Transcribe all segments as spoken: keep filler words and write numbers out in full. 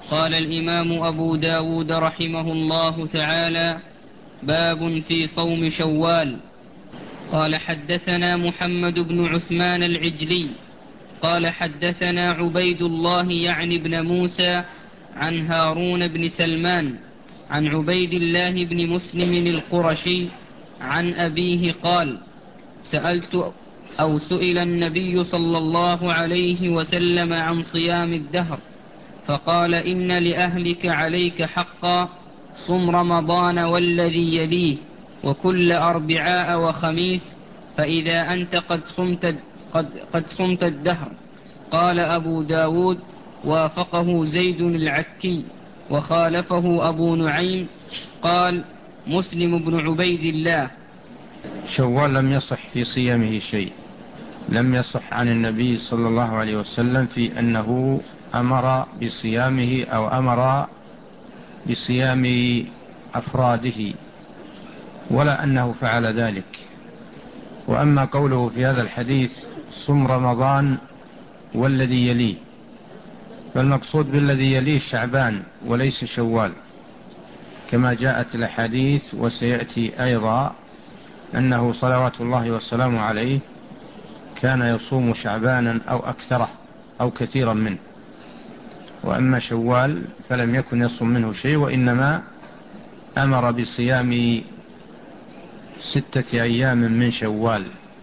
قال الإمام أبو داود رحمه الله تعالى: باب في صوم شوال. قال حدثنا محمد بن عثمان العجلي قال حدثنا عبيد الله يعني بن موسى عن هارون بن سلمان عن عبيد الله بن مسلم القرشي عن أبيه قال: سألت أو سئل النبي صلى الله عليه وسلم عن صيام الدهر فقال: إن لأهلك عليك حقا، صم رمضان والذي يليه وكل أربعاء وخميس، فإذا أنت قد صمت, قد, قد صمت الدهر. قال أبو داود: وافقه زيد العكي وخالفه أبو نعيم. قال مسلم بن عبيد الله: شوال لم يصح في صيامه شيء، لم يصح عن النبي صلى الله عليه وسلم في أنه أمر بصيامه أو أمر بصيام أفراده، ولا أنه فعل ذلك. وأما قوله في هذا الحديث صم رمضان والذي يليه، فالمقصود بالذي يليه شعبان وليس شوال، كما جاءت الأحاديث وسيأتي أيضا أنه صلوات الله والسلام عليه كان يصوم شعبانا أو أكثره أو كثيرا منه. وأما شوال فلم يكن يصوم منه شيء، وإنما أمر بصيام ستة أيام من شوال،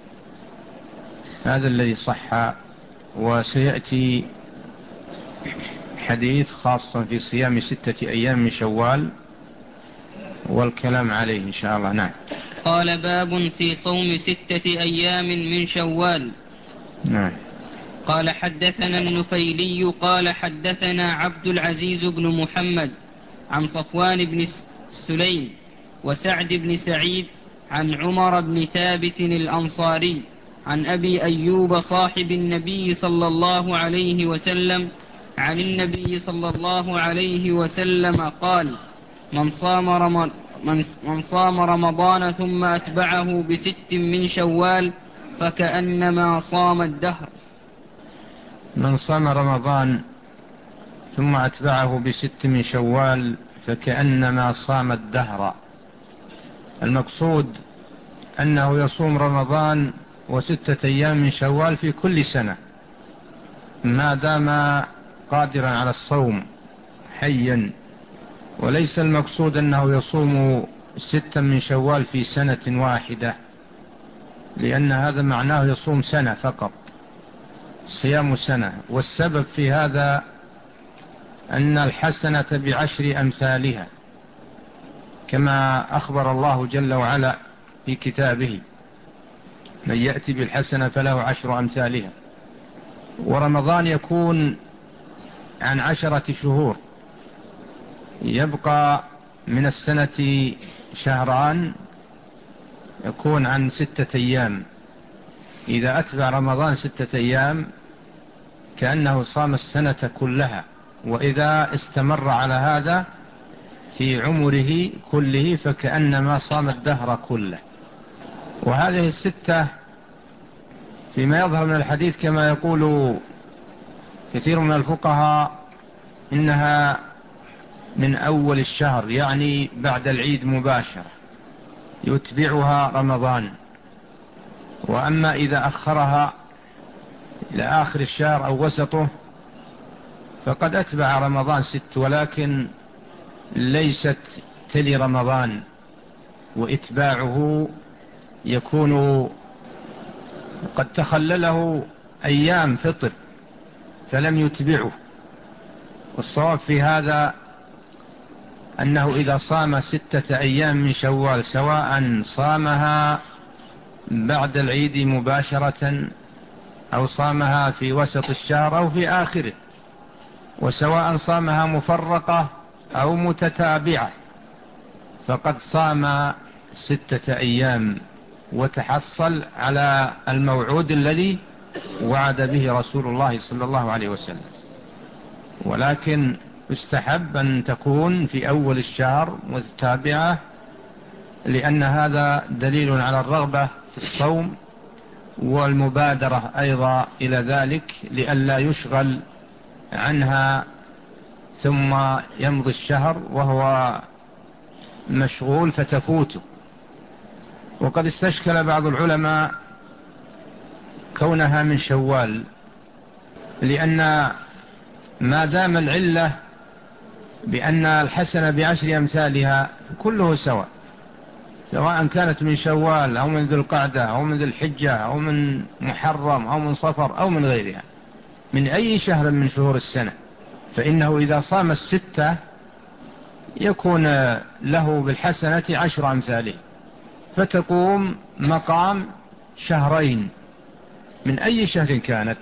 هذا الذي صح. وسيأتي حديث خاصة في صيام ستة أيام من شوال والكلام عليه إن شاء الله. نعم. قال باب في صوم ستة أيام من شوال. نعم. قال حدثنا النفيلي قال حدثنا عبد العزيز بن محمد عن صفوان بن سليم وسعد بن سعيد عن عمر بن ثابت الأنصاري عن أبي أيوب صاحب النبي صلى الله عليه وسلم عن النبي صلى الله عليه وسلم قال: من صام رمضان من صام رمضان ثم أتبعه بست من شوال فكأنما صام الدهر. من صام رمضان ثم أتبعه بست من شوال فكأنما صام الدهر. المقصود أنه يصوم رمضان وستة أيام من شوال في كل سنة ما دام قادرا على الصوم حيا، وليس المقصود أنه يصوم ستة من شوال في سنة واحدة، لأن هذا معناه يصوم سنة فقط، صيام سنة. والسبب في هذا أن الحسنة بعشر أمثالها، كما أخبر الله جل وعلا في كتابه: من يأتي بالحسنة فله عشر أمثالها. ورمضان يكون عن عشرة شهور، يبقى من السنة شهران، يكون عن ستة أيام. إذا أتبع رمضان ستة أيام كأنه صام السنة كلها، وإذا استمر على هذا في عمره كله فكأنما صام الدهر كله. وهذه الستة فيما يظهر من الحديث كما يقول كثير من الفقهاء إنها من أول الشهر، يعني بعد العيد مباشرة يتبعها رمضان. وأما إذا أخرها إلى آخر الشهر أو وسطه فقد أتبع رمضان ست، ولكن ليست تلي رمضان، وإتباعه يكون قد تخلله أيام فطر فلم يتبعه. والصواب في هذا أنه إذا صام ستة أيام من شوال، سواء صامها بعد العيد مباشرة أو صامها في وسط الشهر أو في آخره، وسواء صامها مفرقة أو متتابعة، فقد صام ستة أيام وتحصل على الموعود الذي وعد به رسول الله صلى الله عليه وسلم. ولكن يستحب أن تكون في أول الشهر متتابعة، لأن هذا دليل على الرغبة في الصوم والمبادرة أيضا إلى ذلك، لئلا يشغل عنها ثم يمضي الشهر وهو مشغول فتفوته. وقد استشكل بعض العلماء كونها من شوال، لأن ما دام العلة بأن الحسنة بعشر أمثالها كله سواء، سواء كانت من شوال أو من ذي القعدة أو من ذي الحجة أو من محرم أو من صفر أو من غيرها، من أي شهر من شهور السنة، فإنه إذا صام الستة يكون له بالحسنة عشر أمثاله، فتقوم مقام شهرين من أي شهر كانت.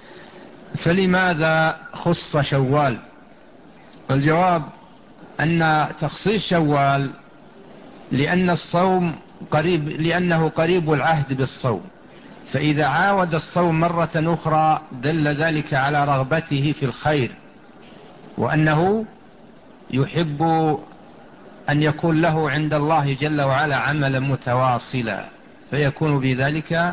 فلماذا خص شوال؟ الجواب أن تخصيص شوال لأن الصوم قريب، لأنه قريب العهد بالصوم، فإذا عاود الصوم مرة أخرى دل ذلك على رغبته في الخير، وأنه يحب أن يكون له عند الله جل وعلا عملا متواصلا، فيكون بذلك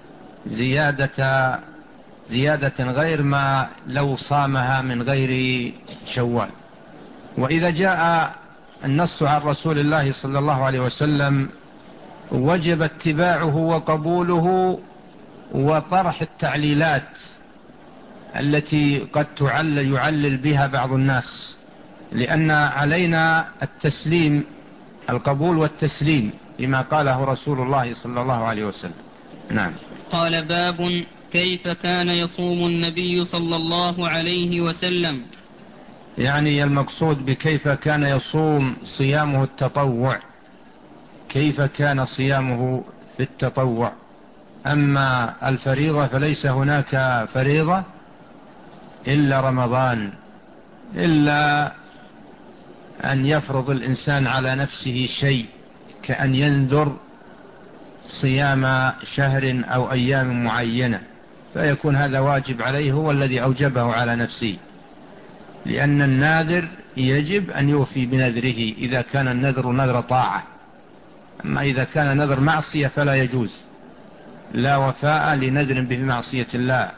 زيادة زيادة غير ما لو صامها من غير شوال. وإذا جاء النص عن رسول الله صلى الله عليه وسلم وجب اتباعه وقبوله وطرح التعليلات التي قد تعلل يعلل بها بعض الناس، لأن علينا التسليم، القبول والتسليم لما قاله رسول الله صلى الله عليه وسلم. نعم. قال: باب كيف كان يصوم النبي صلى الله عليه وسلم. يعني المقصود بكيف كان يصوم صيامه التطوع، كيف كان صيامه في التطوع. أما الفريضة فليس هناك فريضة إلا رمضان، إلا أن يفرض الإنسان على نفسه شيء كأن ينذر صيام شهر أو أيام معينة، فيكون هذا واجب عليه، هو الذي أوجبه على نفسه، لأن الناذر يجب أن يوفي بنذره إذا كان النذر نذر طاعة. أما إذا كان نذر معصية فلا يجوز، لا وفاء لنذر بمعصية الله.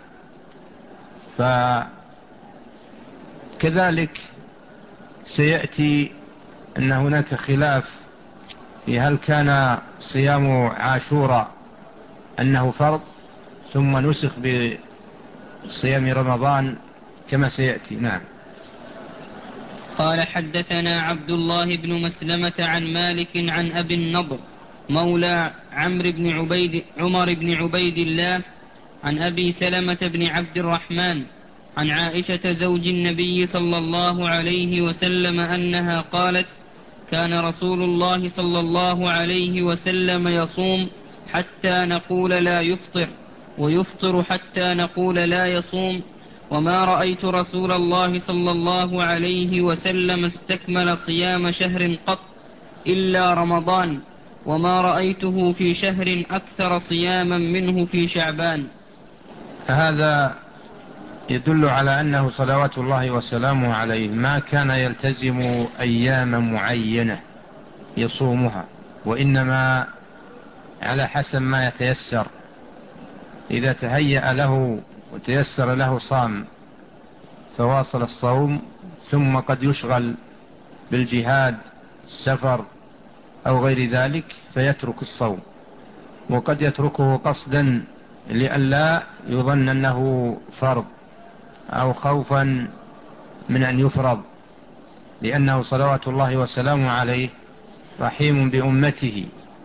فكذلك سيأتي أن هناك خلاف في هل كان صيام عاشوراء أنه فرض ثم نسخ بصيام رمضان كما سيأتي. نعم. قال: حدثنا عبد الله بن مسلمة عن مالك عن أبي النضر مولى عمرو بن عبيد عمر بن عبيد الله عن أبي سلمة بن عبد الرحمن عن عائشة زوج النبي صلى الله عليه وسلم أنها قالت: كان رسول الله صلى الله عليه وسلم يصوم حتى نقول لا يفطر، ويفطر حتى نقول لا يصوم، وما رأيت رسول الله صلى الله عليه وسلم استكمل صيام شهر قط إلا رمضان، وما رأيته في شهر أكثر صياما منه في شعبان. هذا يدل على أنه صلوات الله وسلامه عليه ما كان يلتزم أيام معينة يصومها، وإنما على حسب ما يتيسر، إذا تهيأ له وتيسر له صام فواصل الصوم، ثم قد يشغل بالجهاد السفر أو غير ذلك فيترك الصوم، وقد يتركه قصدا لئلا يظن أنه فرض أو خوفا من أن يفرض، لأنه صلوات الله وسلامه عليه رحيم بأمته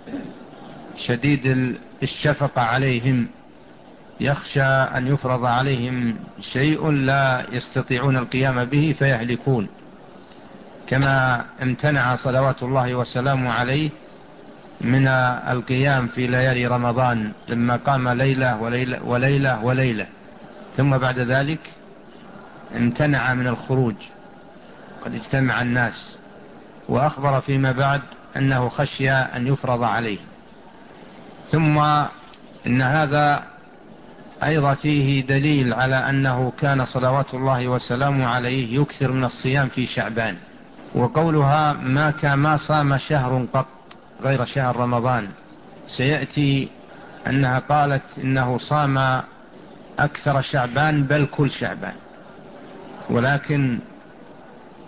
شديد الشفقة عليهم، يخشى أن يفرض عليهم شيء لا يستطيعون القيام به فيهلكون، كما امتنع صلوات الله وسلامه عليه من القيام في ليالي رمضان لما قام ليلة وليلة وليلة وليلة، ثم بعد ذلك امتنع من الخروج، قد اجتمع الناس، وأخبر فيما بعد أنه خشي أن يفرض عليه. ثم إن هذا أيضا فيه دليل على أنه كان صلوات الله وسلامه عليه يكثر من الصيام في شعبان. وقولها ما كان ما صام شهر قط غير شهر رمضان، سيأتي أنها قالت إنه صام أكثر شعبان بل كل شعبان، ولكن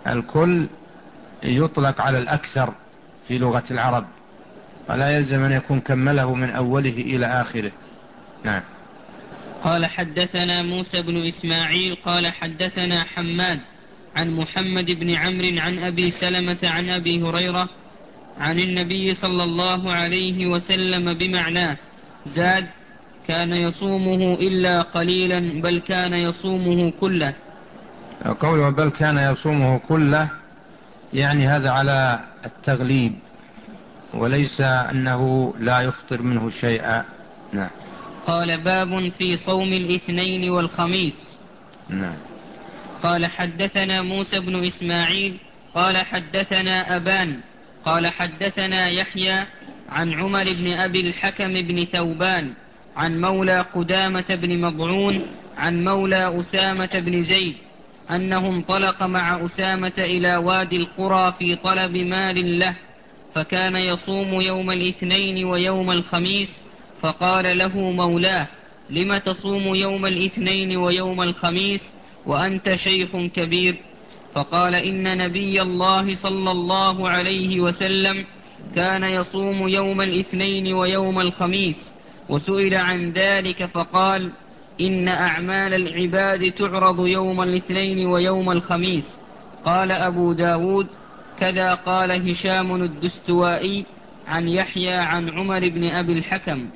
الكل يطلق على الأكثر في لغة العرب، ولا يلزم أن يكون كمله من أوله إلى آخره. نعم. قال حدثنا موسى بن إسماعيل قال حدثنا حماد عن محمد بن عمرو عن أبي سلمة عن أبي هريرة عن النبي صلى الله عليه وسلم بمعناه، زاد: كان يصومه إلا قليلا بل كان يصومه كله. قوله بل كان يصومه كله يعني هذا على التغليب، وليس أنه لا يفطر منه شيئا. نعم. قال باب في صوم الاثنين والخميس. نعم. قال حدثنا موسى بن إسماعيل قال حدثنا أبان قال حدثنا يحيى عن عمر بن أبي الحكم بن ثوبان عن مولى قدامة بن مضعون عن مولى أسامة بن زيد أنه انطلق مع أسامة إلى وادي القرى في طلب مال له، فكان يصوم يوم الاثنين ويوم الخميس، فقال له مولاه: لم تصوم يوم الاثنين ويوم الخميس وأنت شيخ كبير؟ فقال: إن نبي الله صلى الله عليه وسلم كان يصوم يوم الاثنين ويوم الخميس. وسئل عن ذلك فقال: إن أعمال العباد تعرض يوم الاثنين ويوم الخميس. قال أبو داود: كذا قال هشام الدستوائي عن يحيى عن عمر بن أبي الحكم.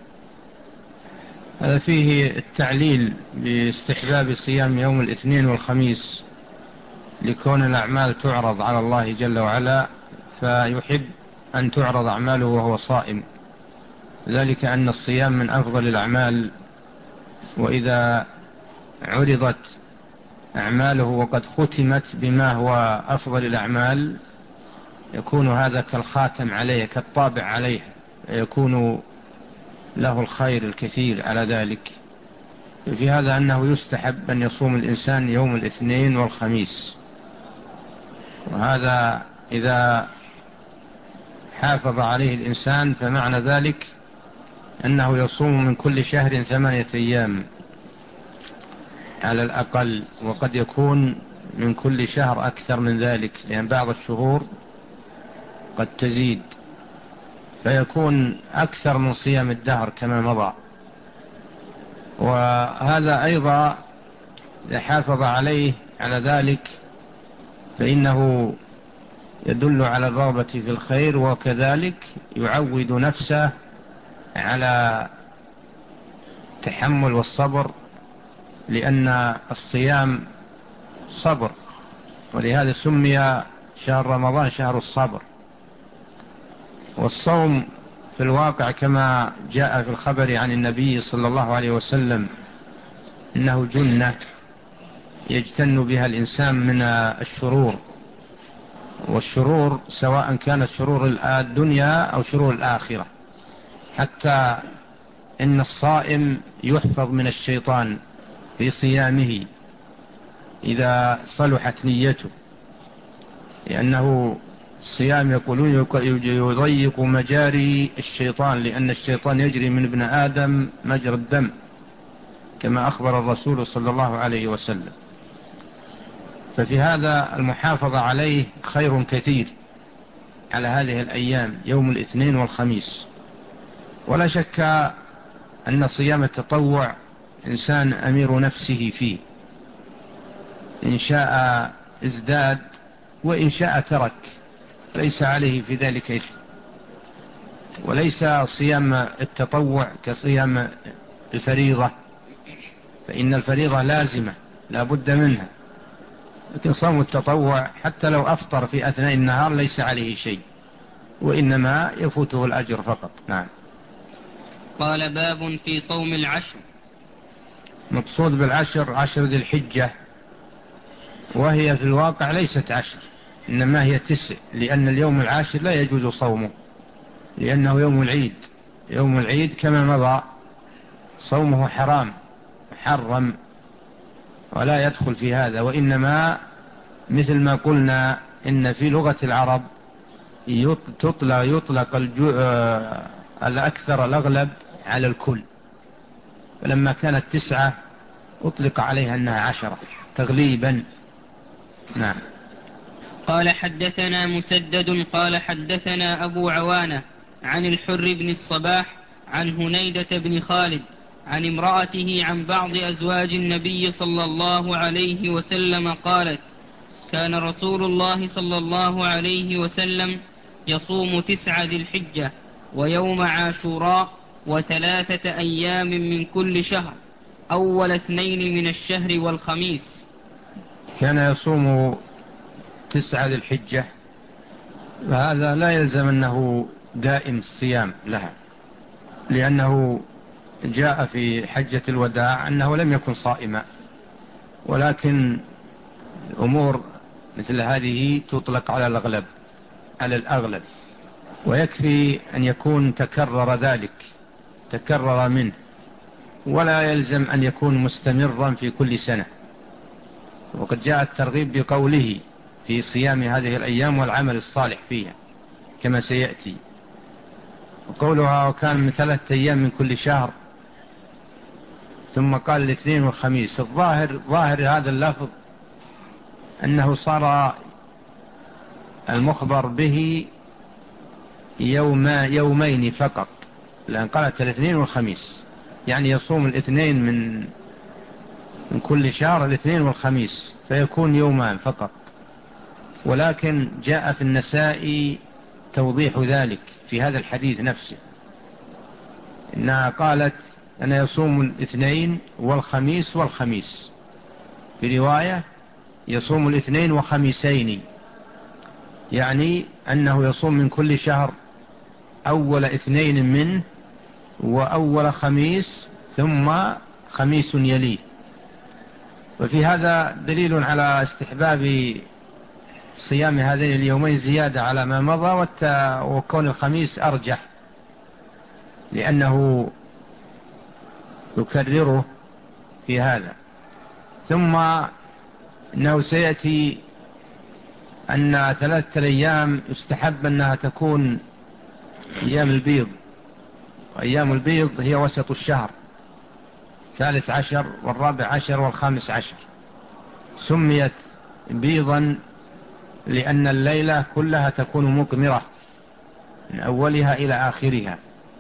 هذا فيه التعليل باستحباب صيام يوم الاثنين والخميس لكون الأعمال تعرض على الله جل وعلا، فيحب أن تعرض أعماله وهو صائم، ذلك أن الصيام من أفضل الأعمال، وإذا عرضت أعماله وقد ختمت بما هو أفضل الأعمال يكون هذا كالخاتم عليه كالطابع عليه، يكون له الخير الكثير على ذلك. في هذا أنه يستحب أن يصوم الإنسان يوم الاثنين والخميس، وهذا إذا حافظ عليه الإنسان فمعنى ذلك أنه يصوم من كل شهر ثمانية أيام على الأقل، وقد يكون من كل شهر أكثر من ذلك، لأن بعض الشهور قد تزيد فيكون أكثر من صيام الدهر كما مضى. وهذا أيضا إذا حافظ عليه على ذلك فإنه يدل على الرغبة في الخير، وكذلك يعود نفسه على التحمل والصبر، لأن الصيام صبر، ولهذا سمي شهر رمضان شهر الصبر. والصوم في الواقع كما جاء في الخبر عن النبي صلى الله عليه وسلم إنه جنة يجتن بها الإنسان من الشرور، والشرور سواء كانت شرور الدنيا أو شرور الآخرة، حتى إن الصائم يحفظ من الشيطان في صيامه إذا صلحت نيته، لأنه الصيام يقولون يضيق مجاري الشيطان، لأن الشيطان يجري من ابن آدم مجرى الدم كما أخبر الرسول صلى الله عليه وسلم. ففي هذا المحافظة عليه خير كثير على هذه الأيام يوم الاثنين والخميس. ولا شك أن صيام التطوع إنسان أمير نفسه فيه، إن شاء ازداد وإن شاء ترك، ليس عليه في ذلك إثم. وليس صيام التطوع كصيام الفريضة، فإن الفريضة لازمة لا بد منها، لكن صوم التطوع حتى لو أفطر في أثناء النهار ليس عليه شيء، وإنما يفوته الأجر فقط. نعم. قال باب في صوم العشر. مقصود بالعشر عشر ذي الحجة، وهي في الواقع ليست عشر، إنما هي تسع، لأن اليوم العاشر لا يجوز صومه لأنه يوم العيد. يوم العيد كما مضى صومه حرام محرم ولا يدخل في هذا، وإنما مثل ما قلنا إن في لغة العرب يطلق, يطلق الأكثر الأغلب على الكل، فلما كانت تسعة أطلق عليها أنها عشرة تغليبا. نعم. قال حدثنا مسدد قال حدثنا أبو عوانة عن الحر بن الصباح عن هنيدة بن خالد عن امرأته عن بعض أزواج النبي صلى الله عليه وسلم قالت: كان رسول الله صلى الله عليه وسلم يصوم تسع ذي الحجة ويوم عاشوراء وثلاثة أيام من كل شهر، أول اثنين من الشهر والخميس. كان يصوم تسعة ذي الحجة، وهذا لا يلزم أنه دائم الصيام لها، لأنه جاء في حجة الوداع أنه لم يكن صائما، ولكن الأمور مثل هذه تطلق على الأغلب على الأغلب ويكفي أن يكون تكرر ذلك تكرر منه، ولا يلزم أن يكون مستمرا في كل سنة. وقد جاء الترغيب بقوله في صيام هذه الأيام والعمل الصالح فيها كما سيأتي، وقولها وكان من ثلاثة أيام من كل شهر، ثم قال الاثنين والخميس. الظاهر ظاهر هذا اللفظ أنه صار المخبر به يوم يومين فقط، لأن قالت الاثنين والخميس، يعني يصوم الاثنين من من كل شهر، الاثنين والخميس، فيكون يومان فقط. ولكن جاء في النسائي توضيح ذلك في هذا الحديث نفسه، إنها قالت أنا يصوم الاثنين والخميس والخميس، في رواية يصوم الاثنين وخميسين، يعني أنه يصوم من كل شهر أول اثنين منه وأول خميس ثم خميس يليه. وفي هذا دليل على استحباب صيام هذين اليومين زيادة على ما مضى، وكون الخميس أرجح لأنه يكرره في هذا. ثم إنه سيأتي أن ثلاثة الأيام يستحب أنها تكون أيام البيض، وأيام البيض هي وسط الشهر، ثالث عشر والرابع عشر والخامس عشر. سميت بيضا لأن الليلة كلها تكون مقمرة من أولها إلى آخرها،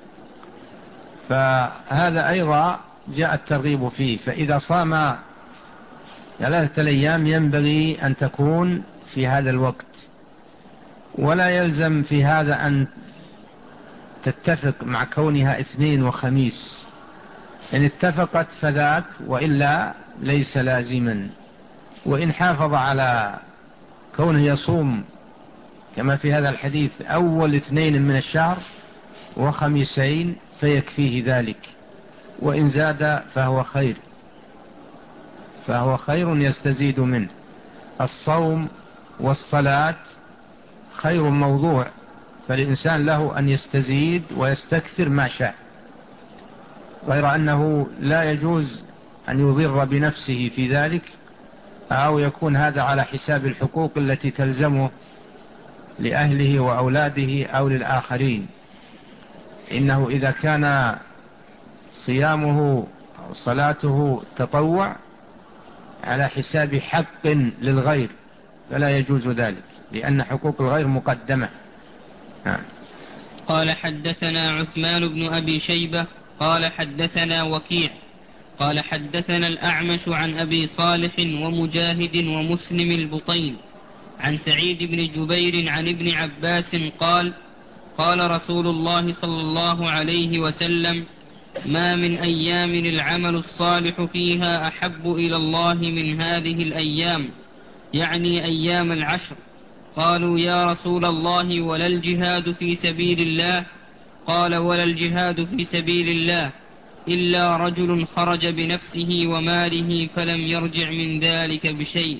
فهذا أيضا جاء الترغيب فيه. فإذا صام ثلاثة الأيام ينبغي أن تكون في هذا الوقت، ولا يلزم في هذا أن تتفق مع كونها اثنين وخميس، إن اتفقت فذاك، وإلا ليس لازما. وإن حافظ على كونه يصوم كما في هذا الحديث أول اثنين من الشهر وخميسين فيكفيه ذلك، وإن زاد فهو خير فهو خير يستزيد منه. الصوم والصلاة خير موضوع، فالإنسان له أن يستزيد ويستكثر ما شاء، غير أنه لا يجوز أن يضر بنفسه في ذلك، أو يكون هذا على حساب الحقوق التي تلزمه لأهله وأولاده أو للآخرين. إنه إذا كان صيامه أو صلاته تطوع على حساب حق للغير فلا يجوز ذلك، لأن حقوق الغير مقدمة. ها. قال حدثنا عثمان بن أبي شيبة قال حدثنا وكيع قال حدثنا الأعمش عن أبي صالح ومجاهد ومسلم البطين عن سعيد بن جبير عن ابن عباس قال: قال رسول الله صلى الله عليه وسلم: ما من أيام العمل الصالح فيها أحب إلى الله من هذه الأيام، يعني أيام العشر. قالوا: يا رسول الله ولا الجهاد في سبيل الله؟ قال: ولا الجهاد في سبيل الله إلا رجل خرج بنفسه وماله فلم يرجع من ذلك بشيء.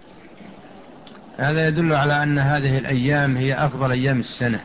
هذا يدل على أن هذه الأيام هي أفضل أيام السنة،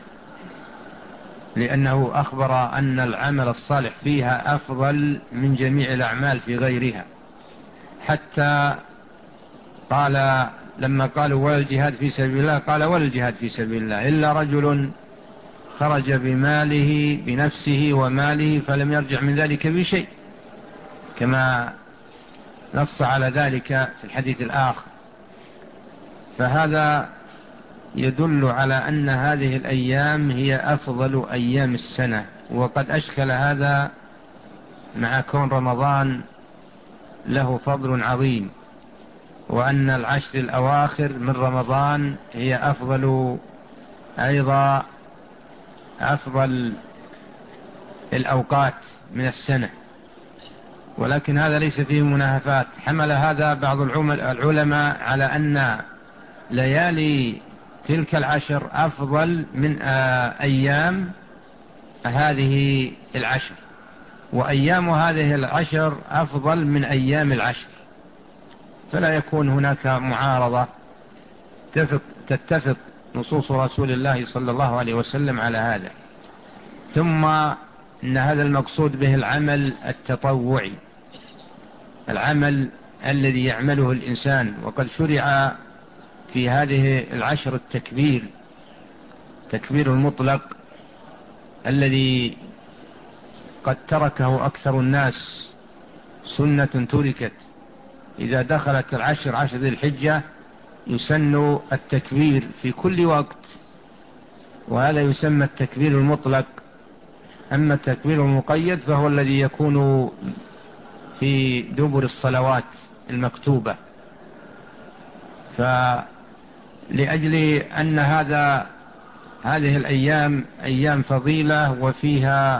لأنه أخبر أن العمل الصالح فيها أفضل من جميع الأعمال في غيرها، حتى قال لما قالوا ولا الجهاد في سبيل الله قال: ولا الجهاد في سبيل الله إلا رجل خرج بماله بنفسه وماله فلم يرجع من ذلك بشيء، كما نص على ذلك في الحديث الآخر. فهذا يدل على أن هذه الأيام هي أفضل أيام السنة، وقد أشكل هذا مع كون رمضان له فضل عظيم، وأن العشر الأواخر من رمضان هي أفضل أيضا أفضل الأوقات من السنة، ولكن هذا ليس فيه مناهفات. حمل هذا بعض العلماء على أن ليالي تلك العشر أفضل من أيام هذه العشر، وأيام هذه العشر أفضل من أيام العشر، فلا يكون هناك معارضة، تتفق نصوص رسول الله صلى الله عليه وسلم على هذا. ثم إن هذا المقصود به العمل التطوعي، العمل الذي يعمله الإنسان، وقد شرع في هذه العشر التكبير، تكبير المطلق الذي قد تركه أكثر الناس، سنة تركت. إذا دخلت العشر عشر ذي الحجة يسن التكبير في كل وقت، وهذا يسمى التكبير المطلق. أما التكبير المقيد فهو الذي يكون في دبر الصلوات المكتوبة. فلأجل أن هذا هذه الأيام أيام فضيلة، وفيها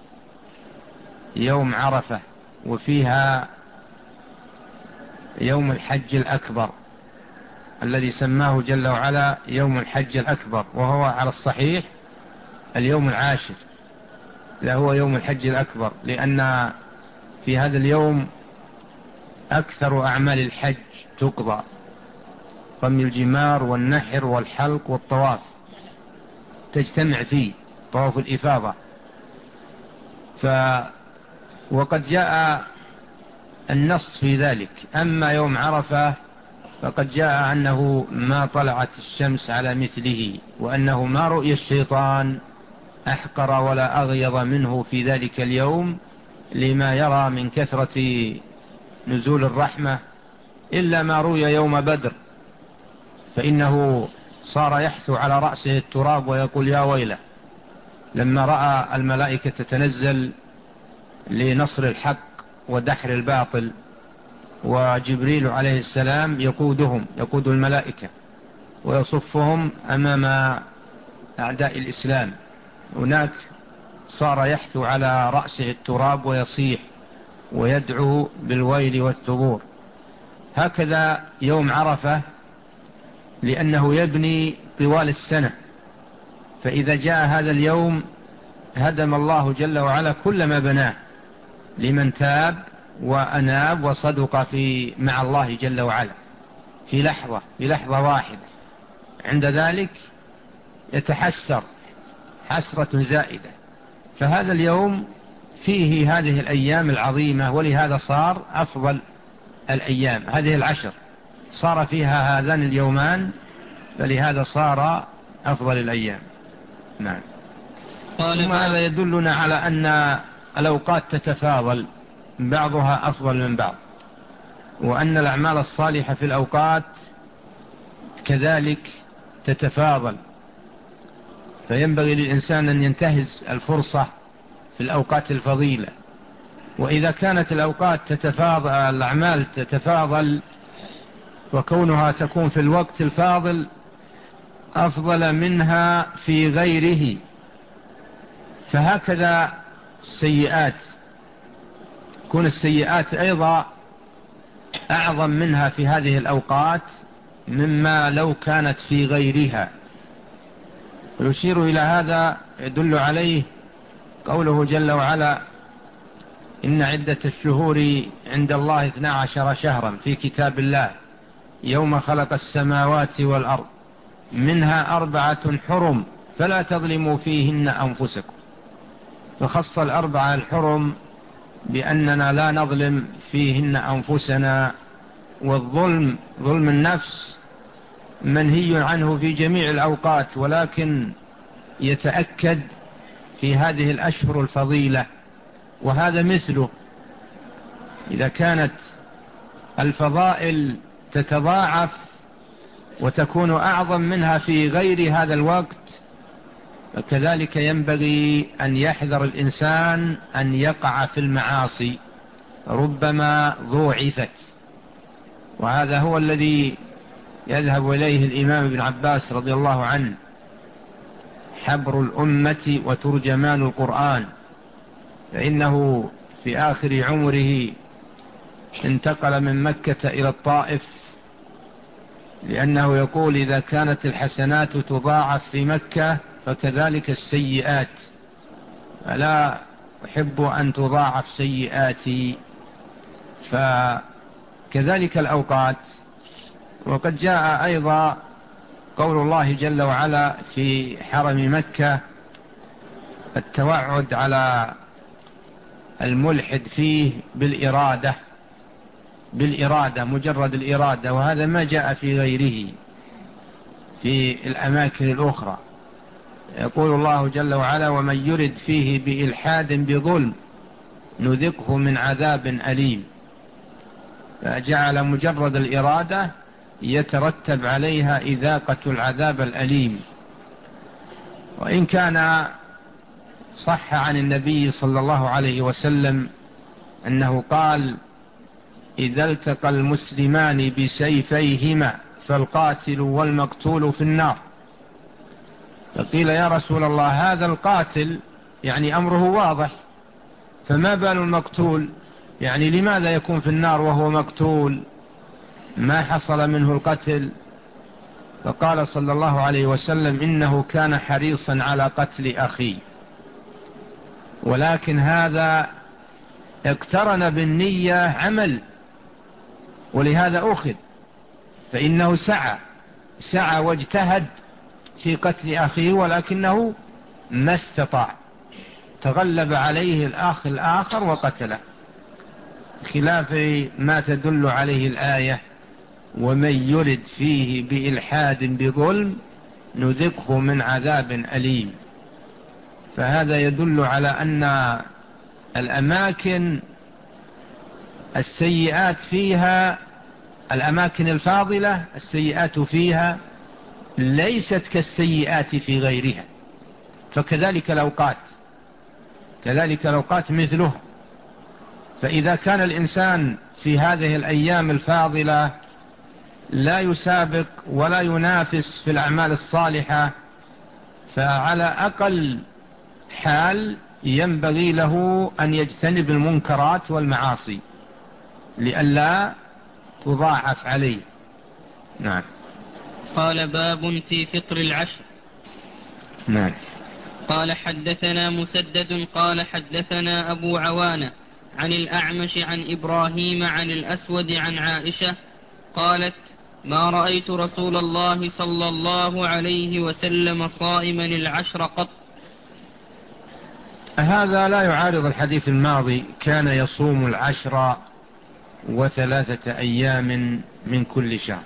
يوم عرفة، وفيها يوم الحج الأكبر الذي سماه جل وعلا يوم الحج الأكبر، وهو على الصحيح اليوم العاشر، لا هو يوم الحج الأكبر، لأن في هذا اليوم أكثر أعمال الحج تقضى، رمي الجمار والنحر والحلق والطواف تجتمع فيه، طواف الإفاضة. ف وقد جاء النص في ذلك. أما يوم عرفة فقد جاء أنه ما طلعت الشمس على مثله، وأنه ما رؤي الشيطان أحقر ولا أغيظ منه في ذلك اليوم، لما يرى من كثرة نزول الرحمة، إلا ما روي يوم بدر، فإنه صار يحثو على رأسه التراب ويقول يا ويله، لما رأى الملائكة تتنزل لنصر الحق ودحر الباطل، وجبريل عليه السلام يقودهم، يقود الملائكة ويصفهم أمام أعداء الإسلام. هناك صار يحثو على رأسه التراب ويصيح ويدعو بالويل والثبور. هكذا يوم عرفة، لأنه يبني طوال السنة، فإذا جاء هذا اليوم هدم الله جل وعلا كل ما بناه لمن تاب وأناب وصدق في مع الله جل وعلا في لحظة في لحظة واحدة. عند ذلك يتحسر حسرة زائدة. فهذا اليوم فيه هذه الأيام العظيمة، ولهذا صار أفضل الأيام. هذه العشر صار فيها هذان اليومان، فلهذا صار أفضل الأيام. نعم. ثم هذا يدلنا على أن الأوقات تتفاضل، بعضها أفضل من بعض، وأن الأعمال الصالحة في الأوقات كذلك تتفاضل، فينبغي للإنسان أن ينتهز الفرصة في الأوقات الفضيلة. وإذا كانت الأوقات تتفاضل، الأعمال تتفاضل، وكونها تكون في الوقت الفاضل أفضل منها في غيره، فهكذا السيئات، كون السيئات أيضا أعظم منها في هذه الأوقات مما لو كانت في غيرها. ويشير إلى هذا يدل عليه قوله جل وعلا إن عدة الشهور عند الله اثنا عشر شهرا في كتاب الله يوم خلق السماوات والأرض منها أربعة حرم فلا تظلموا فيهن أنفسكم. فخص الأربعة الحرم بأننا لا نظلم فيهن أنفسنا، والظلم ظلم النفس منهي عنه في جميع الأوقات، ولكن يتأكد في هذه الأشهر الفضيلة. وهذا مثله إذا كانت الفضائل تتضاعف وتكون أعظم منها في غير هذا الوقت، فكذلك ينبغي أن يحذر الإنسان أن يقع في المعاصي، ربما ضوعفت. وهذا هو الذي يذهب إليه الإمام ابن عباس رضي الله عنه، حبر الأمة وترجمان القرآن، فإنه في آخر عمره انتقل من مكة إلى الطائف، لأنه يقول إذا كانت الحسنات تضاعف في مكة فكذلك السيئات، فلا أحب أن تضاعف سيئاتي. فكذلك الأوقات. وقد جاء أيضا قول الله جل وعلا في حرم مكة التوعد على الملحد فيه بالإرادة، بالإرادة مجرد الإرادة، وهذا ما جاء في غيره في الأماكن الأخرى. يقول الله جل وعلا ومن يرد فيه بإلحاد بظلم نذقه من عذاب أليم، فجعل مجرد الإرادة يترتب عليها إذاقة العذاب الأليم. وإن كان صح عن النبي صلى الله عليه وسلم أنه قال إذا التقى المسلمان بسيفيهما فالقاتل والمقتول في النار. فقيل يا رسول الله هذا القاتل يعني أمره واضح، فما بال المقتول؟ يعني لماذا يكون في النار وهو مقتول ما حصل منه القتل؟ فقال صلى الله عليه وسلم إنه كان حريصا على قتل أخيه، ولكن هذا اقترن بالنية عمل، ولهذا أخذ، فإنه سعى سعى واجتهد في قتل أخيه، ولكنه ما استطاع، تغلب عليه الأخ الآخر وقتله، خلاف ما تدل عليه الآية ومن يرد فيه بإلحاد بظلم نذقه من عذاب أليم. فهذا يدل على أن الأماكن السيئات فيها، الأماكن الفاضلة السيئات فيها ليست كالسيئات في غيرها، فكذلك الأوقات، كذلك الأوقات مثلها. فإذا كان الإنسان في هذه الأيام الفاضلة لا يسابق ولا ينافس في الأعمال الصالحة، فعلى أقل حال ينبغي له أن يجتنب المنكرات والمعاصي لئلا تضاعف عليه. نعم. قال باب في فطر العشر. نعم. قال حدثنا مسدد قال حدثنا أبو عوانة عن الأعمش عن إبراهيم عن الأسود عن عائشة قالت ما رأيت رسول الله صلى الله عليه وسلم صائما العشر قط. هذا لا يعارض الحديث الماضي، كان يصوم العشر وثلاثة أيام من كل شهر،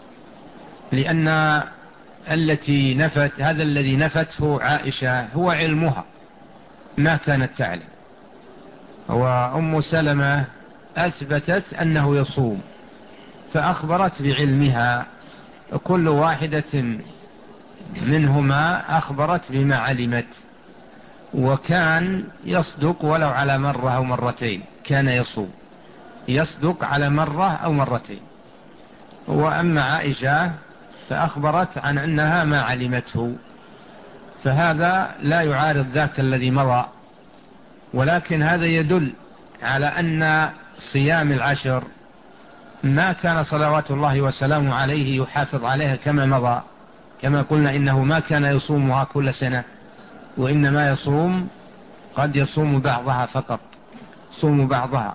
لأن التي نفت هذا الذي نفته عائشة هو علمها، ما كانت تعلم، وأم سلمة أثبتت أنه يصوم فأخبرت بعلمها، كل واحدة منهما أخبرت بما علمت، وكان يصدق ولو على مرة أو مرتين، كان يصوم يصدق على مرة أو مرتين. وأما عائشة فأخبرت عن أنها ما علمته، فهذا لا يعارض ذاك الذي مضى، ولكن هذا يدل على أن صيام العشر ما كان صلوات الله وسلامه عليه يحافظ عليها كما مضى، كما قلنا إنه ما كان يصومها كل سنة، وإنما يصوم قد يصوم بعضها فقط، صوم بعضها،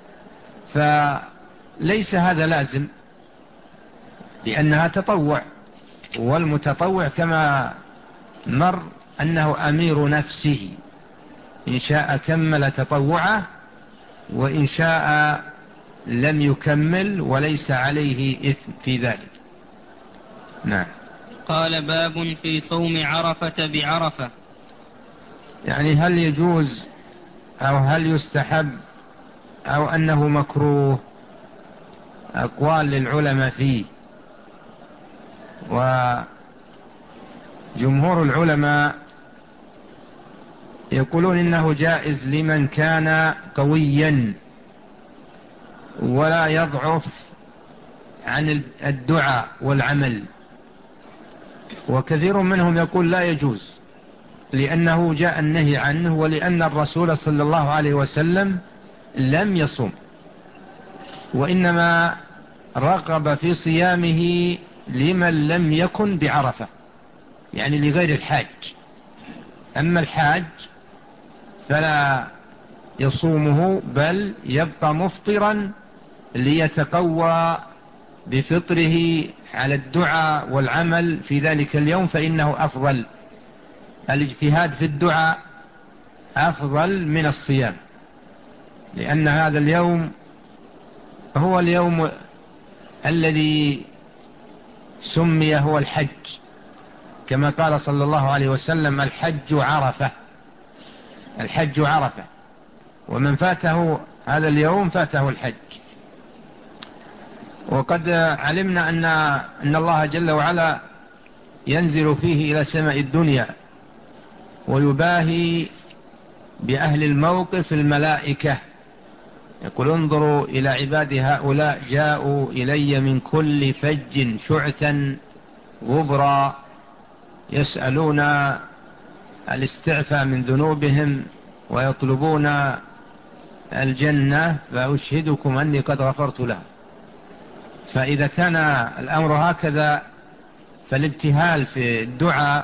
فليس هذا لازم لأنها تطوع، والمتطوع كما مر أنه أمير نفسه، إن شاء كمل تطوعه وإن شاء لم يكمل وليس عليه إثم في ذلك. نعم. قال باب في صوم عرفة بعرفة. يعني هل يجوز أو هل يستحب أو أنه مكروه، أقوال للعلماء فيه. وجمهور العلماء يقولون إنه جائز لمن كان قويا ولا يضعف عن الدعاء والعمل، وكثير منهم يقول لا يجوز لأنه جاء النهي عنه، ولأن الرسول صلى الله عليه وسلم لم يصم، وإنما رغب في صيامه لمن لم يكن بعرفة، يعني لغير الحاج. أما الحاج فلا يصومه بل يبقى مفطرا ليتقوى بفطره على الدعاء والعمل في ذلك اليوم، فإنه أفضل. الاجتهاد في الدعاء أفضل من الصيام، لأن هذا اليوم هو اليوم الذي سمي هو الحج، كما قال صلى الله عليه وسلم: الحج عرفة، الحج عرفة، ومن فاته هذا اليوم فاته الحج. وقد علمنا أن أن الله جل وعلا ينزل فيه إلى سماء الدنيا ويباهي بأهل الموقف الملائكة، يقول: انظروا إلى عبادي هؤلاء جاءوا إلي من كل فج شعثا غبرا يسألون الاستعفاء من ذنوبهم ويطلبون الجنة، فأشهدكم أني قد غفرت لهم. فإذا كان الأمر هكذا فالابتهال في الدعاء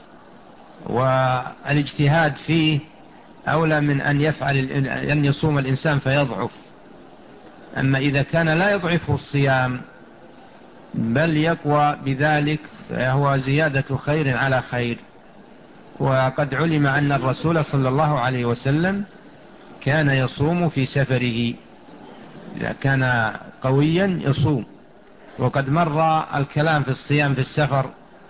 والاجتهاد فيه أولى من أن يفعل أن يصوم الإنسان فيضعف. أما إذا كان لا يضعفه الصيام بل يقوى بذلك فهو زيادة خير على خير. وقد علم أن الرسول صلى الله عليه وسلم كان يصوم في سفره، إذا كان قويا يصوم. وقد مر الكلام في الصيام في السفر،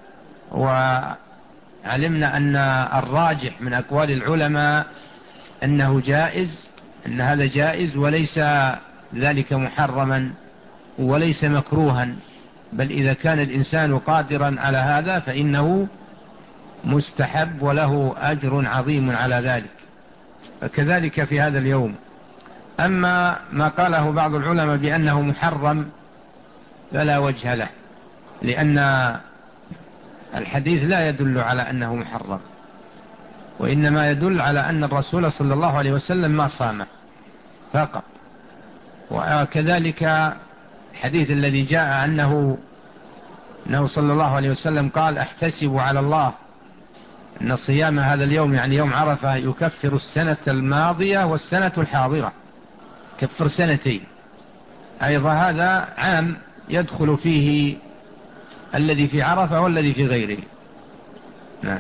وعلمنا أن الراجح من أقوال العلماء أنه جائز، أن هذا جائز وليس ذلك محرما وليس مكروها، بل إذا كان الإنسان قادرا على هذا فإنه مستحب وله أجر عظيم على ذلك. فكذلك في هذا اليوم. أما ما قاله بعض العلماء بأنه محرم فلا وجه له، لأن الحديث لا يدل على أنه محرم، وإنما يدل على أن الرسول صلى الله عليه وسلم ما صام فقط. وكذلك الحديث الذي جاء أنه أنه صلى الله عليه وسلم قال: أحتسب على الله أن صيام هذا اليوم، يعني يوم عرفة، يكفر السنة الماضية والسنة الحاضرة، كفر سنتين. أيضا هذا عام يدخل فيه الذي في عرفة والذي في غيره. نعم.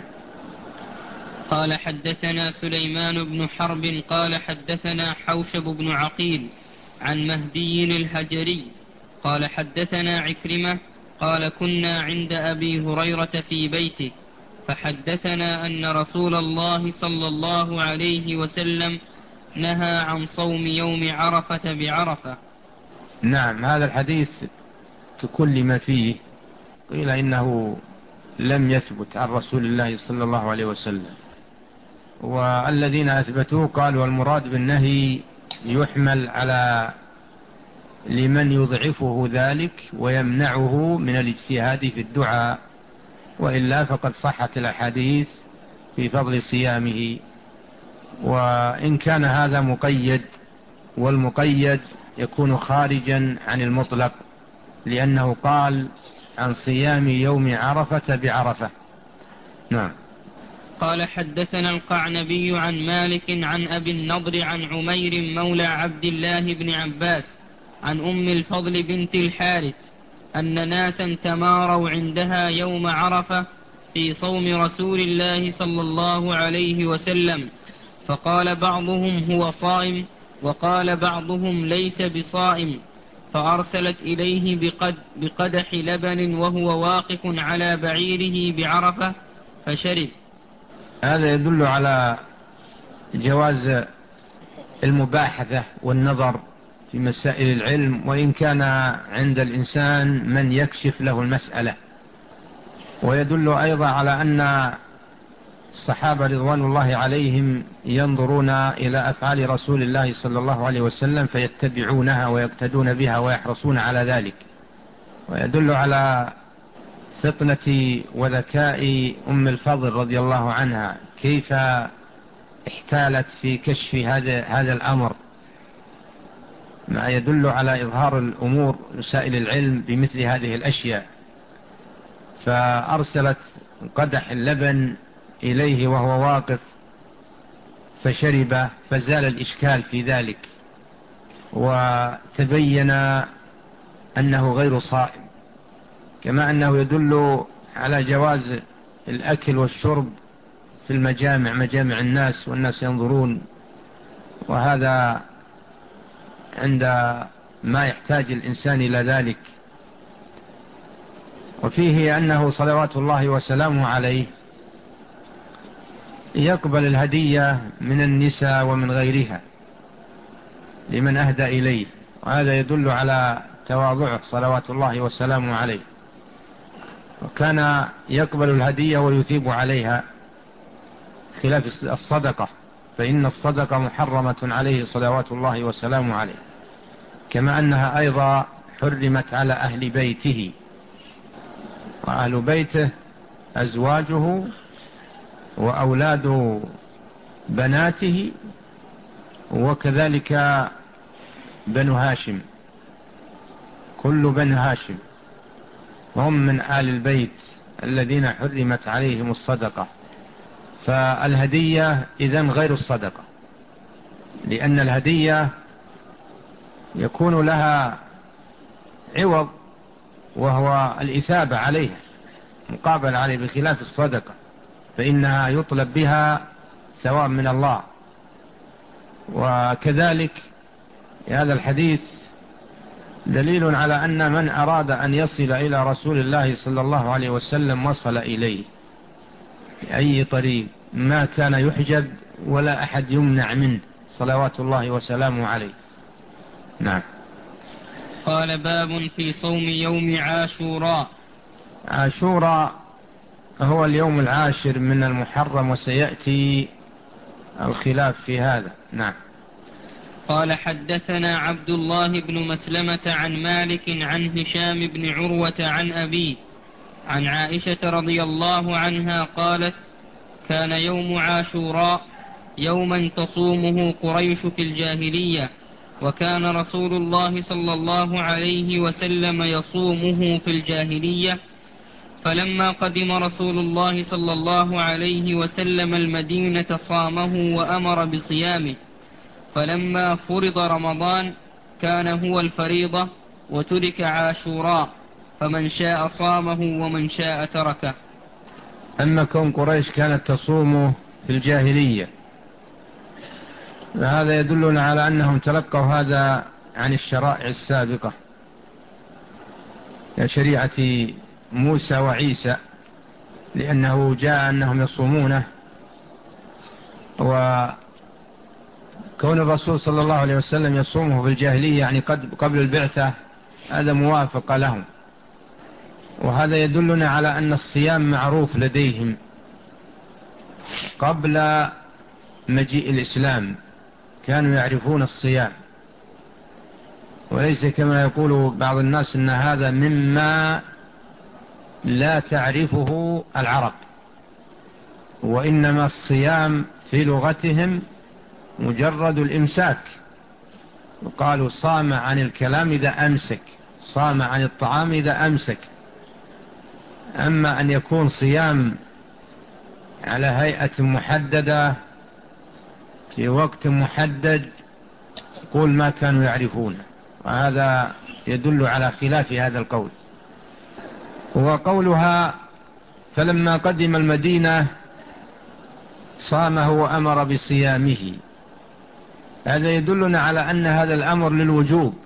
قال: حدثنا سليمان بن حرب قال حدثنا حوشب بن عقيل عن مهدي الهجري قال حدثنا عكرمة قال: كنا عند أبي هريرة في بيته فحدثنا أن رسول الله صلى الله عليه وسلم نهى عن صوم يوم عرفة بعرفة. نعم، هذا الحديث ككل ما فيه قيل إنه لم يثبت عن رسول الله صلى الله عليه وسلم، والذين أثبتوه قالوا المراد بالنهي يحمل على لمن يضعفه ذلك ويمنعه من الاجتهاد في الدعاء، وإلا فقد صحت الأحاديث في فضل صيامه. وإن كان هذا مقيد، والمقيد يكون خارجا عن المطلق، لأنه قال عن صيام يوم عرفة بعرفة. نعم. قال: حدثنا القعنبي عن مالك عن أبي النضر عن عمير مولى عبد الله بن عباس عن أم الفضل بنت الحارث أن ناسا تماروا عندها يوم عرفة في صوم رسول الله صلى الله عليه وسلم، فقال بعضهم هو صائم وقال بعضهم ليس بصائم، فأرسلت إليه بقد بقدح لبن وهو واقف على بعيره بعرفة فشرب. هذا يدل على جواز المباحثة والنظر في مسائل العلم، وإن كان عند الإنسان من يكشف له المسألة، ويدل أيضا على أن الصحابة رضوان الله عليهم ينظرون إلى أفعال رسول الله صلى الله عليه وسلم فيتبعونها ويقتدون بها ويحرصون على ذلك. ويدل على فطنة وذكاء أم الفضل رضي الله عنها كيف احتالت في كشف هذا هذا الأمر، ما يدل على إظهار الأمور وسائل العلم بمثل هذه الأشياء. فأرسلت قدح اللبن إليه وهو واقف فشرب، فزال الإشكال في ذلك وتبين أنه غير صائم. كما أنه يدل على جواز الأكل والشرب في المجامع، مجامع الناس والناس ينظرون، وهذا عند ما يحتاج الإنسان إلى ذلك. وفيه أنه صلوات الله وسلامه عليه يقبل الهدية من النساء ومن غيرها لمن أهدى إليه، وهذا يدل على تواضعه صلوات الله وسلامه عليه. وكان يقبل الهدية ويثيب عليها خلاف الصدقة، فإن الصدقة محرمة عليه صلوات الله وسلامه عليه، كما أنها أيضا حرمت على أهل بيته، وأهل بيته أزواجه وأولاد بناته وكذلك بنو هاشم، كل بنو هاشم هم من آل البيت الذين حرمت عليهم الصدقة. فالهدية إذن غير الصدقة، لأن الهدية يكون لها عوض وهو الإثابة عليها، مقابل عليه، بخلاف الصدقة فإنها يطلب بها ثواب من الله. وكذلك هذا الحديث دليل على أن من أراد أن يصل إلى رسول الله صلى الله عليه وسلم وصل إليه بأي طريق، ما كان يحجب ولا أحد يمنع منه صلوات الله وسلامه عليه. نعم. قال باب في صوم يوم عاشوراء. عاشوراء هو اليوم العاشر من المحرم، وسيأتي الخلاف في هذا. نعم. قال حدثنا عبد الله بن مسلمة عن مالك عن هشام بن عروة عن أبيه عن عائشة رضي الله عنها قالت: كان يوم عاشوراء يوما تصومه قريش في الجاهلية، وكان رسول الله صلى الله عليه وسلم يصومه في الجاهلية، فلما قدم رسول الله صلى الله عليه وسلم المدينة صامه وأمر بصيامه، فلما فرض رمضان كان هو الفريضة وترك عاشوراء، فمن شاء صامه ومن شاء تركه. أما كون قريش كانت تصومه في الجاهلية، فهذا يدلنا على أنهم تلقوا هذا عن الشرائع السابقة كشريعة موسى وعيسى، لأنه جاء أنهم يصومونه، وكون الرسول صلى الله عليه وسلم يصومه في الجاهلية يعني قبل البعثة هذا موافق لهم. وهذا يدلنا على أن الصيام معروف لديهم قبل مجيء الإسلام، كانوا يعرفون الصيام، وليس كما يقول بعض الناس أن هذا مما لا تعرفه العرب، وإنما الصيام في لغتهم مجرد الإمساك، وقالوا صام عن الكلام إذا أمسك، صام عن الطعام إذا أمسك. أما أن يكون صيام على هيئة محددة في وقت محدد قول ما كانوا يعرفونه، وهذا يدل على خلاف هذا القول. وقولها فلما قدم المدينة صامه وأمر بصيامه، هذا يدلنا على أن هذا الأمر للوجوب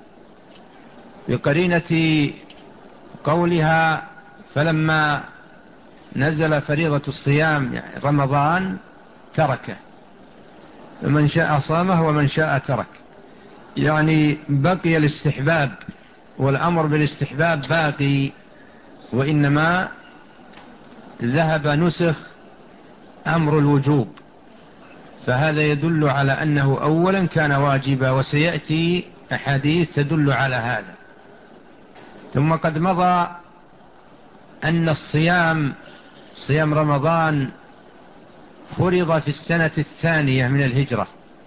بقرينة قولها فلما نزل فريضة الصيام يعني رمضان تركه، فمن شاء صامه ومن شاء ترك، يعني بقي الاستحباب، والأمر بالاستحباب باقي، وإنما ذهب نسخ أمر الوجوب، فهذا يدل على أنه أولا كان واجبا، وسيأتي أحاديث تدل على هذا. ثم قد مضى أن الصيام صيام رمضان فرض في السنة الثانية من الهجرة،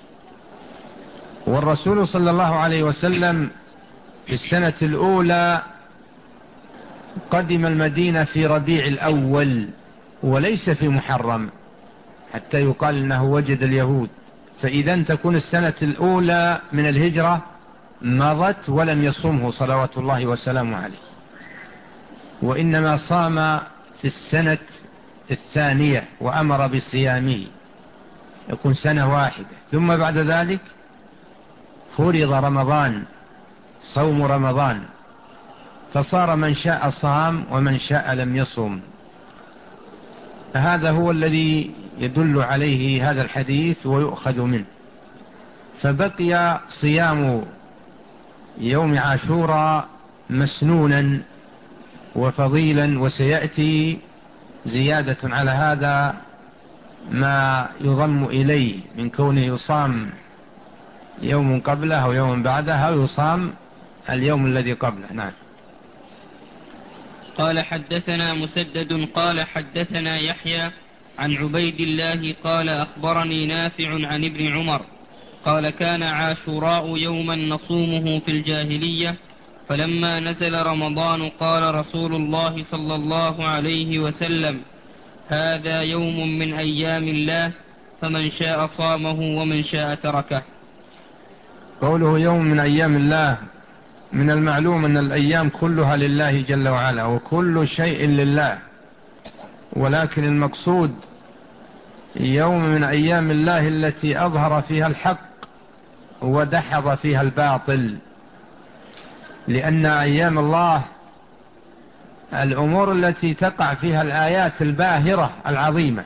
والرسول صلى الله عليه وسلم في السنة الأولى قدم المدينة في ربيع الأول وليس في محرم، حتى يقال إنه وجد اليهود. فإذا تكون السنة الأولى من الهجرة مضت ولم يصمه صلوات الله وسلامه عليه، وإنما صام في السنة الثانية وأمر بصيامه، يكون سنة واحدة. ثم بعد ذلك فرض رمضان، صوم رمضان، فصار من شاء صام ومن شاء لم يصم. هذا هو الذي يدل عليه هذا الحديث ويؤخذ منه. فبقي صيام يوم عاشوراء مسنونا وفضيلا، وسيأتي زيادة على هذا ما يضم إليه من كونه يصام يوم قبله أو يوم بعده أو يصام اليوم الذي قبله. نعم. قال حدثنا مسدد قال حدثنا يحيى عن عبيد الله قال أخبرني نافع عن ابن عمر قال كان عاشوراء يوما نصومه في الجاهلية، فلما نزل رمضان قال رسول الله صلى الله عليه وسلم هذا يوم من أيام الله فمن شاء صامه ومن شاء تركه. قوله يوم من أيام الله، من المعلوم أن الأيام كلها لله جل وعلا وكل شيء لله، ولكن المقصود يوم من أيام الله التي أظهر فيها الحق ودحض فيها الباطل، لأن أيام الله الأمور التي تقع فيها الآيات الباهرة العظيمة،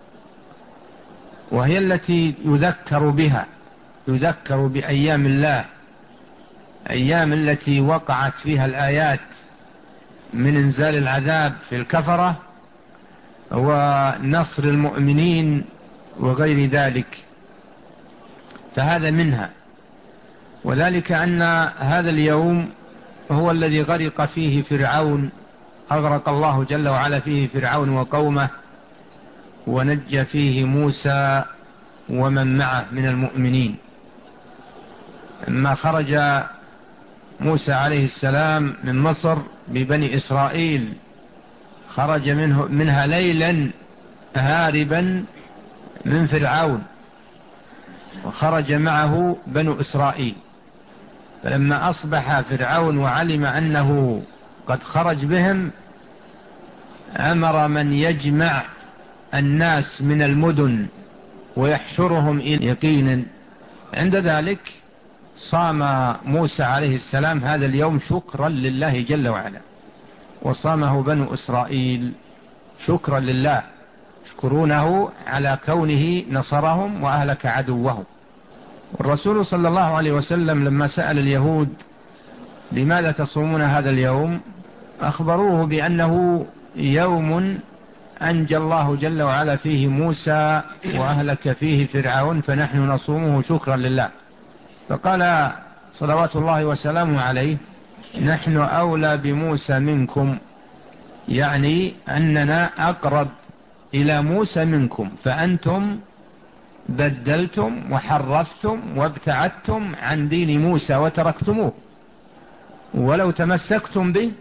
وهي التي يذكر بها، يذكر بأيام الله، أيام التي وقعت فيها الآيات من إنزال العذاب في الكفرة ونصر المؤمنين وغير ذلك، فهذا منها. وذلك أن هذا اليوم هو الذي غرق فيه فرعون، أغرق الله جل وعلا فيه فرعون وقومه، ونجى فيه موسى ومن معه من المؤمنين. لما خرج موسى عليه السلام من مصر ببني إسرائيل، خرج منه منها ليلا هاربا من فرعون، وخرج معه بنو إسرائيل. فلما أصبح فرعون وعلم أنه قد خرج بهم، أمر من يجمع الناس من المدن ويحشرهم إلى يقين. عند ذلك صام موسى عليه السلام هذا اليوم شكرا لله جل وعلا، وصامه بنو إسرائيل شكرا لله، يشكرونه على كونه نصرهم وأهلك عدوهم. والرسول صلى الله عليه وسلم لما سأل اليهود لماذا تصومون هذا اليوم، أخبروه بأنه يوم أنجى الله جل وعلا فيه موسى وأهلك فيه فرعون، فنحن نصومه شكرا لله. فقال صلوات الله وسلامه عليه نحن أولى بموسى منكم، يعني أننا أقرب إلى موسى منكم، فأنتم بدلتم وحرفتم وابتعدتم عن دين موسى وتركتموه، ولو تمسكتم به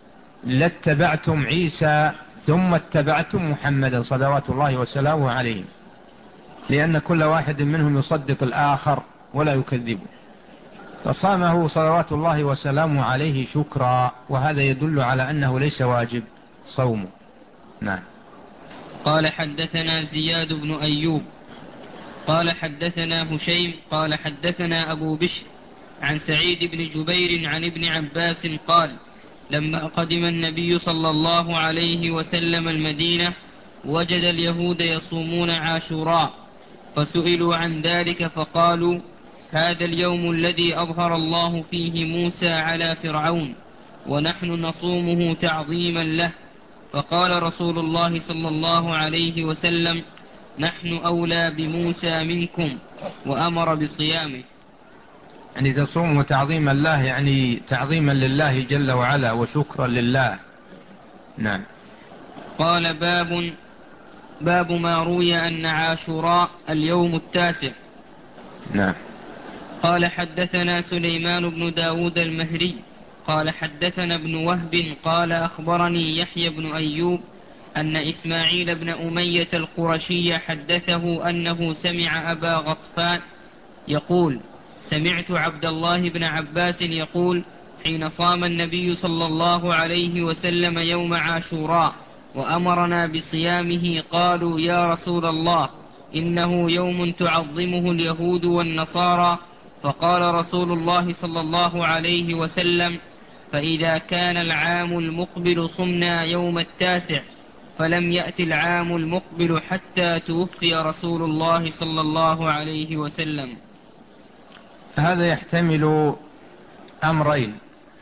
لاتبعتم عيسى ثم اتبعتم محمدا صلوات الله وسلامه عليه، لأن كل واحد منهم يصدق الآخر ولا يكذبه. فصامه صلوات الله وسلامه عليه شكرا، وهذا يدل على أنه ليس واجب صومه. نعم. قال حدثنا زياد بن أيوب قال حدثنا هشيم قال حدثنا أبو بشر عن سعيد بن جبير عن ابن عباس قال لما قدم النبي صلى الله عليه وسلم المدينة وجد اليهود يصومون عاشوراء، فسئلوا عن ذلك فقالوا هذا اليوم الذي أظهر الله فيه موسى على فرعون، ونحن نصومه تعظيما له، فقال رسول الله صلى الله عليه وسلم: نحن أولى بموسى منكم، وأمر بصيامه. يعني تصوم تعظيما له، يعني تعظيما لله جل وعلا وشكرا لله. نعم. قال: باب باب ما روي أن عاشوراء اليوم التاسع. نعم. قال: حدثنا سليمان بن داود المهري قال حدثنا ابن وهب قال أخبرني يحيى بن أيوب أن إسماعيل بن أمية القرشي حدثه أنه سمع أبا غطفان يقول: سمعت عبد الله بن عباس يقول: حين صام النبي صلى الله عليه وسلم يوم عاشوراء وأمرنا بصيامه قالوا: يا رسول الله، إنه يوم تعظمه اليهود والنصارى. فقال رسول الله صلى الله عليه وسلم: فإذا كان العام المقبل صمنا يوم التاسع. فلم يأت العام المقبل حتى توفي رسول الله صلى الله عليه وسلم. هذا يحتمل أمرين: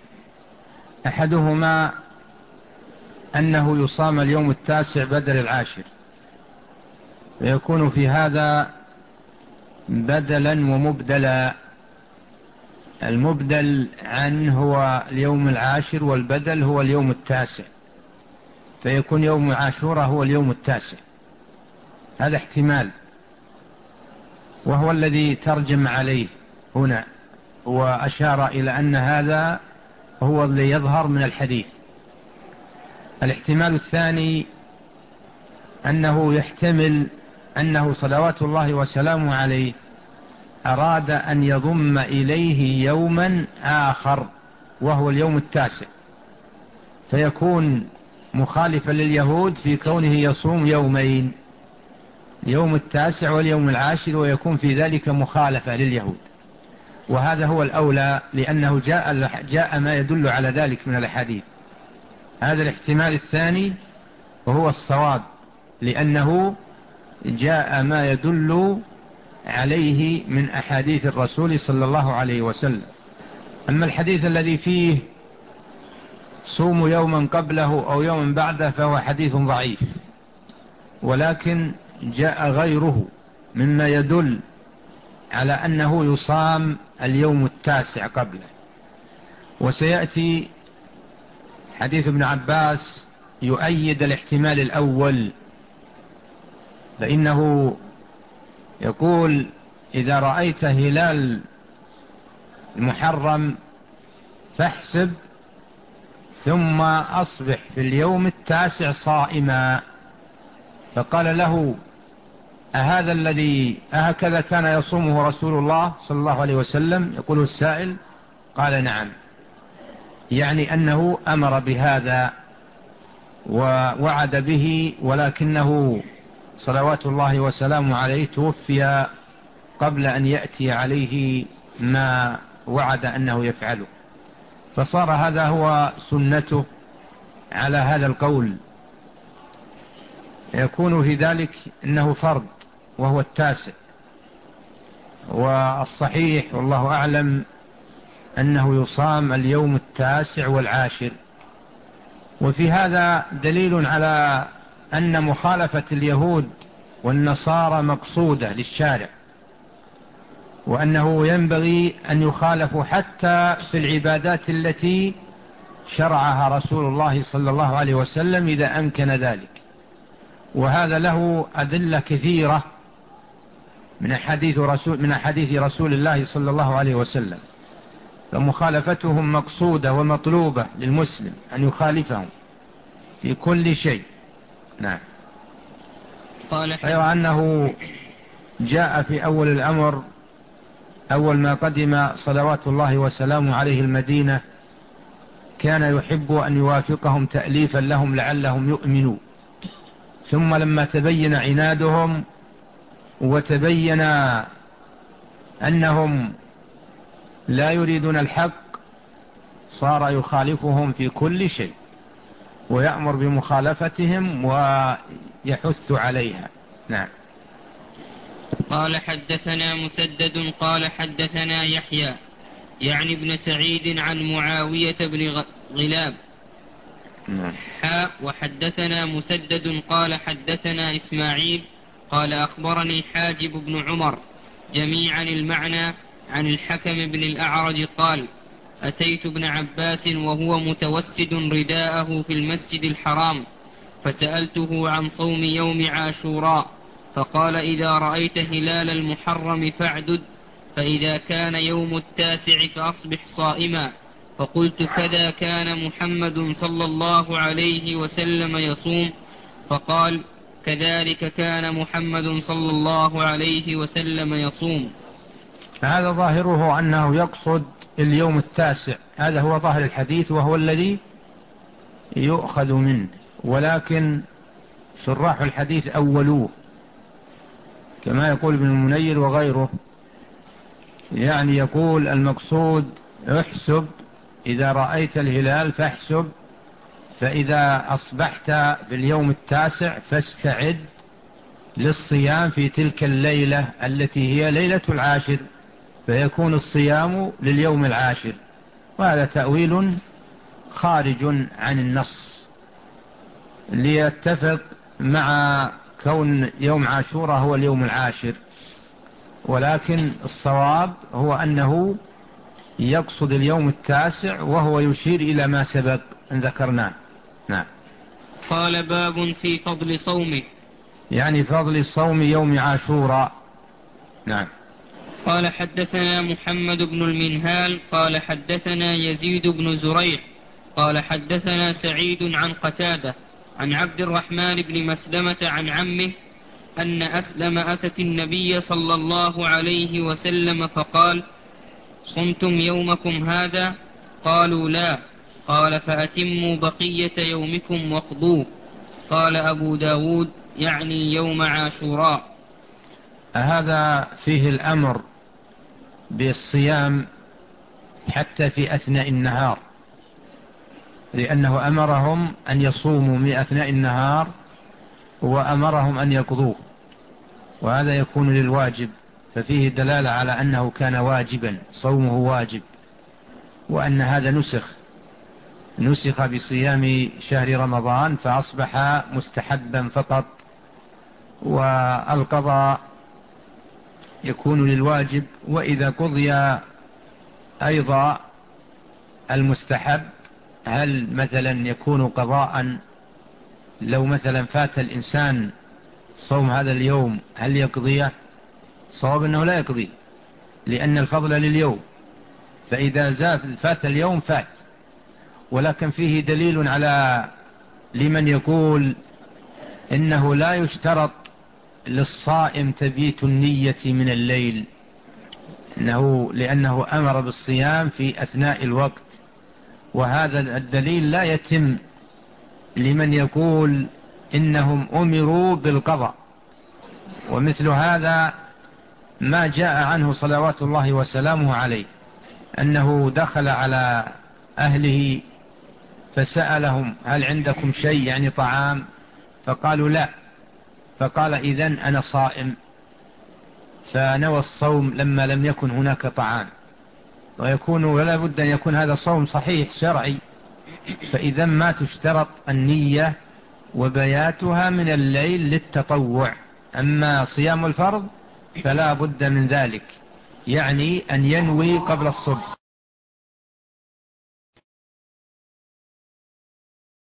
أحدهما أنه يصام اليوم التاسع بدل العاشر، ويكون في هذا بدلا ومبدلا. المبدل عنه هو اليوم العاشر، والبدل هو اليوم التاسع، فيكون يوم عاشوراء هو اليوم التاسع. هذا احتمال، وهو الذي ترجم عليه هنا، وأشار إلى أن هذا هو الذي يظهر من الحديث. الاحتمال الثاني أنه يحتمل أنه صلوات الله وسلامه عليه أراد أن يضم إليه يوما آخر وهو اليوم التاسع، فيكون مخالفا لليهود في كونه يصوم يومين، اليوم التاسع واليوم العاشر، ويكون في ذلك مخالفة لليهود. وهذا هو الأولى، لأنه جاء, جاء ما يدل على ذلك من الحديث. هذا الاحتمال الثاني وهو الصواب، لأنه جاء ما يدل عليه من أحاديث الرسول صلى الله عليه وسلم. أما الحديث الذي فيه صوموا يوما قبله أو يوما بعده فهو حديث ضعيف، ولكن جاء غيره مما يدل على أنه يصام اليوم التاسع قبله. وسيأتي حديث ابن عباس يؤيد الاحتمال الأول، فإنه يقول: إذا رأيت هلال المحرم فاحسب، ثم أصبح في اليوم التاسع صائما. فقال له: أهذا الذي أهكذا كان يصومه رسول الله صلى الله عليه وسلم؟ يقول السائل: قال: نعم. يعني أنه أمر بهذا ووعد به، ولكنه صلوات الله وسلامه عليه توفي قبل أن يأتي عليه ما وعد أنه يفعله، فصار هذا هو سنته على هذا القول. يكون في ذلك أنه فرض وهو التاسع، والصحيح والله أعلم أنه يصام اليوم التاسع والعاشر. وفي هذا دليل على أن مخالفة اليهود والنصارى مقصودة للشارع، وأنه ينبغي أن يخالفوا حتى في العبادات التي شرعها رسول الله صلى الله عليه وسلم إذا أمكن ذلك. وهذا له أدلة كثيرة من حديث رسول, من حديث رسول الله صلى الله عليه وسلم، فمخالفتهم مقصودة ومطلوبة للمسلم أن يخالفهم في كل شيء. نعم. غير أنه جاء في أول الأمر، أول ما قدم صلوات الله وسلامه عليه المدينة كان يحب أن يوافقهم تأليفا لهم لعلهم يؤمنوا، ثم لما تبين عنادهم وتبين أنهم لا يريدون الحق صار يخالفهم في كل شيء ويأمر بمخالفتهم ويحث عليها. نعم. قال: حدثنا مسدد قال حدثنا يحيى يعني ابن سعيد عن معاوية بن غلاب حاء وحدثنا مسدد قال حدثنا إسماعيل قال أخبرني حاجب بن عمر جميعا المعنى عن الحكم بن الأعرج قال أتيت ابن عباس وهو متوسد رداءه في المسجد الحرام فسألته عن صوم يوم عاشوراء فقال إذا رأيت هلال المحرم فاعدد فإذا كان يوم التاسع فأصبح صائما فقلت كذا كان محمد صلى الله عليه وسلم يصوم فقال كذلك كان محمد صلى الله عليه وسلم يصوم. هذا ظاهره أنه يقصد اليوم التاسع، هذا هو ظاهر الحديث وهو الذي يؤخذ منه، ولكن شراح الحديث أولوه كما يقول ابن المنير وغيره، يعني يقول المقصود احسب إذا رأيت الهلال فاحسب، فإذا أصبحت في اليوم التاسع فاستعد للصيام في تلك الليلة التي هي ليلة العاشر، فيكون الصيام لليوم العاشر. وهذا تأويل خارج عن النص ليتفق مع كون يوم عاشوراء هو اليوم العاشر، ولكن الصواب هو أنه يقصد اليوم التاسع وهو يشير إلى ما سبق أن ذكرناه. نعم. قال باب في فضل صومه، يعني فضل صوم يوم عاشوراء. نعم. قال حدثنا محمد بن المنهال قال حدثنا يزيد بن زريع قال حدثنا سعيد عن قتادة عن عبد الرحمن بن مسلمة عن عمه أن أسلم أتت النبي صلى الله عليه وسلم فقال صمتم يومكم هذا؟ قالوا لا. قال فأتموا بقية يومكم واقضوه. قال أبو داود يعني يوم عاشوراء. هذا فيه الأمر بالصيام حتى في أثناء النهار، لأنه أمرهم أن يصوموا من أثناء النهار وأمرهم أن يقضوه، وهذا يكون للواجب، ففيه دلالة على أنه كان واجبا، صومه واجب، وأن هذا نسخ نسخ بصيام شهر رمضان فأصبح مستحبا فقط، والقضاء يكون للواجب. وإذا قضي أيضا المستحب هل مثلا يكون قضاء؟ لو مثلا فات الإنسان صوم هذا اليوم هل يقضيه؟ صواب أنه لا يقضيه، لأن الفضل لليوم، فإذا زاد فات اليوم فات. ولكن فيه دليل على لمن يقول إنه لا يشترط للصائم تبيت النية من الليل، إنه لأنه أمر بالصيام في أثناء الوقت، وهذا الدليل لا يتم لمن يقول إنهم أمروا بالقضاء. ومثل هذا ما جاء عنه صلوات الله وسلامه عليه أنه دخل على أهله فسألهم هل عندكم شيء يعني طعام؟ فقالوا لا، فقال إذن أنا صائم، فنوى الصوم لما لم يكن هناك طعام. ويكون ولا بد أن يكون هذا صوم صحيح شرعي، فإذا ما تشترط النية وبياتها من الليل للتطوع. أما صيام الفرض فلا بد من ذلك، يعني أن ينوي قبل الصبح.